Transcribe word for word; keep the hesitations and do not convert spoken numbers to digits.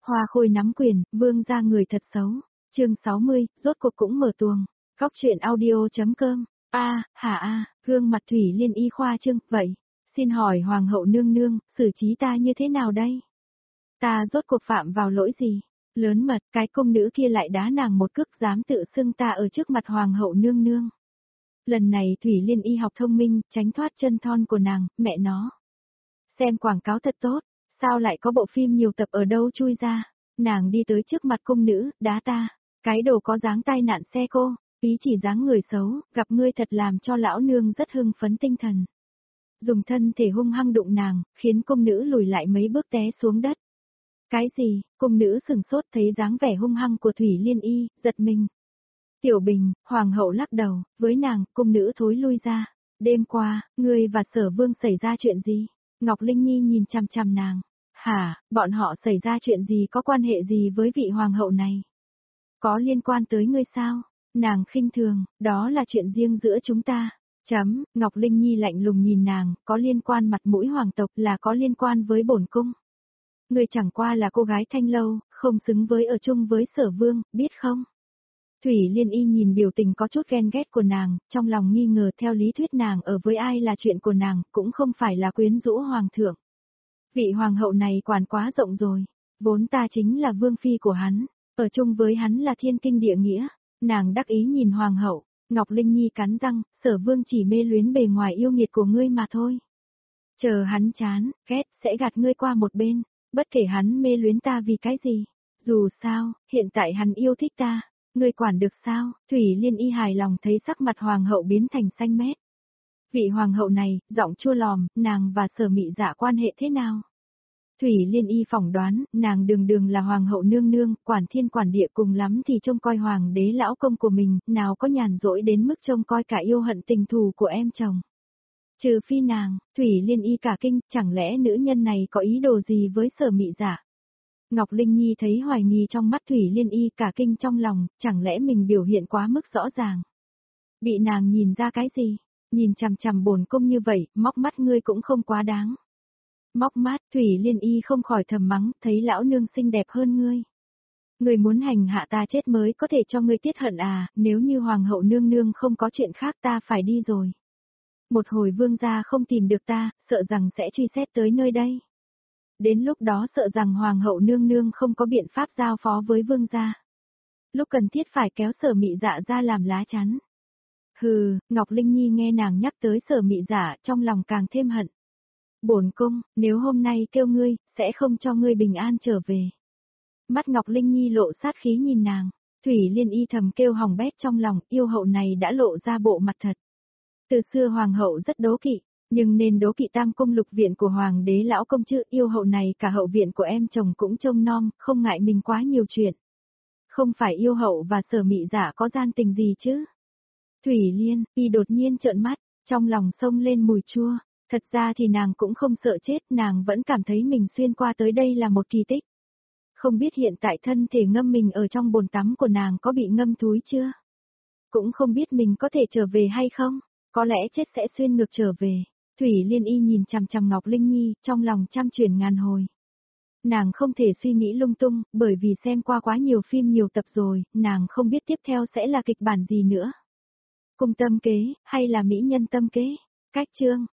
Hoa Khôi nắm quyền, vương ra người thật xấu. Chương sáu mươi, rốt cuộc cũng mở tuồng. Góc truyện audio.com. A, hả a, gương mặt Thủy Liên y khoa trương, vậy, xin hỏi hoàng hậu nương nương, xử trí ta như thế nào đây? Ta rốt cuộc phạm vào lỗi gì? Lớn mật, cái công nữ kia lại đá nàng một cước, dám tự xưng ta ở trước mặt hoàng hậu nương nương. Lần này Thủy Liên y học thông minh, tránh thoát chân thon của nàng, mẹ nó. Xem quảng cáo thật tốt, sao lại có bộ phim nhiều tập ở đâu chui ra? Nàng đi tới trước mặt công nữ, đá ta, cái đồ có dáng tai nạn xe cô, ý chỉ dáng người xấu, gặp ngươi thật làm cho lão nương rất hưng phấn tinh thần. Dùng thân thể hung hăng đụng nàng, khiến công nữ lùi lại mấy bước té xuống đất. Cái gì? Công nữ sừng sốt thấy dáng vẻ hung hăng của Thủy Liên y, giật mình. Tiểu Bình, hoàng hậu lắc đầu, với nàng, công nữ thối lui ra. Đêm qua, ngươi và Sở Vương xảy ra chuyện gì? Ngọc Linh Nhi nhìn chằm chằm nàng. Hả, bọn họ xảy ra chuyện gì, có quan hệ gì với vị hoàng hậu này? Có liên quan tới ngươi sao? Nàng khinh thường, đó là chuyện riêng giữa chúng ta. Chấm, Ngọc Linh Nhi lạnh lùng nhìn nàng, có liên quan mặt mũi hoàng tộc là có liên quan với bổn cung. Ngươi chẳng qua là cô gái thanh lâu, không xứng với ở chung với Sở Vương, biết không? Thủy Liên y nhìn biểu tình có chút ghen ghét của nàng, trong lòng nghi ngờ theo lý thuyết nàng ở với ai là chuyện của nàng, cũng không phải là quyến rũ hoàng thượng. Vị hoàng hậu này quản quá rộng rồi, vốn ta chính là vương phi của hắn, ở chung với hắn là thiên kinh địa nghĩa. Nàng đắc ý nhìn hoàng hậu, Ngọc Linh Nhi cắn răng, Sở Vương chỉ mê luyến bề ngoài yêu nghiệt của ngươi mà thôi. Chờ hắn chán, ghét, sẽ gạt ngươi qua một bên, bất kể hắn mê luyến ta vì cái gì. Dù sao, hiện tại hắn yêu thích ta. Ngươi quản được sao? Thủy Liên y hài lòng thấy sắc mặt hoàng hậu biến thành xanh mét. Vị hoàng hậu này, giọng chua lòm, nàng và Sở Mị Dạ quan hệ thế nào? Thủy Liên y phỏng đoán, nàng đường đường là hoàng hậu nương nương, quản thiên quản địa, cùng lắm thì trông coi hoàng đế lão công của mình, nào có nhàn rỗi đến mức trông coi cả yêu hận tình thù của em chồng. Trừ phi nàng, Thủy Liên y cả kinh, chẳng lẽ nữ nhân này có ý đồ gì với Sở Mị Dạ? Ngọc Linh Nhi thấy hoài nghi trong mắt Thủy Liên y, cả kinh trong lòng, chẳng lẽ mình biểu hiện quá mức rõ ràng. Bị nàng nhìn ra cái gì? Nhìn chằm chằm bổn cung như vậy, móc mắt ngươi cũng không quá đáng. Móc mắt, Thủy Liên y không khỏi thầm mắng, thấy lão nương xinh đẹp hơn ngươi. Ngươi muốn hành hạ ta chết mới có thể cho ngươi tiết hận à, nếu như hoàng hậu nương nương không có chuyện khác ta phải đi rồi. Một hồi vương gia không tìm được ta, sợ rằng sẽ truy xét tới nơi đây. Đến lúc đó sợ rằng hoàng hậu nương nương không có biện pháp giao phó với vương gia. Lúc cần thiết phải kéo Sở Mị Dạ ra làm lá chắn. Hừ, Ngọc Linh Nhi nghe nàng nhắc tới Sở Mị Dạ, trong lòng càng thêm hận. Bổn cung, nếu hôm nay kêu ngươi, sẽ không cho ngươi bình an trở về. Mắt Ngọc Linh Nhi lộ sát khí nhìn nàng, Thủy Liên y thầm kêu hỏng bét trong lòng, yêu hậu này đã lộ ra bộ mặt thật. Từ xưa hoàng hậu rất đố kỵ, nhưng nên đố kỵ tam cung lục viện của hoàng đế lão công chứ, yêu hậu này cả hậu viện của em chồng cũng trông nom, không ngại mình quá nhiều chuyện. Không phải yêu hậu và Sở Mị Dạ có gian tình gì chứ? Thủy Liên y đột nhiên trợn mắt, trong lòng xông lên mùi chua. Thật ra thì nàng cũng không sợ chết, nàng vẫn cảm thấy mình xuyên qua tới đây là một kỳ tích. Không biết hiện tại thân thể ngâm mình ở trong bồn tắm của nàng có bị ngâm thúi chưa? Cũng không biết mình có thể trở về hay không, có lẽ chết sẽ xuyên ngược trở về. Thủy Liên y nhìn chằm chằm Ngọc Linh Nhi, trong lòng trăm chuyển ngàn hồi. Nàng không thể suy nghĩ lung tung, bởi vì xem qua quá nhiều phim nhiều tập rồi, nàng không biết tiếp theo sẽ là kịch bản gì nữa. Cung tâm kế, hay là mỹ nhân tâm kế? Cách chương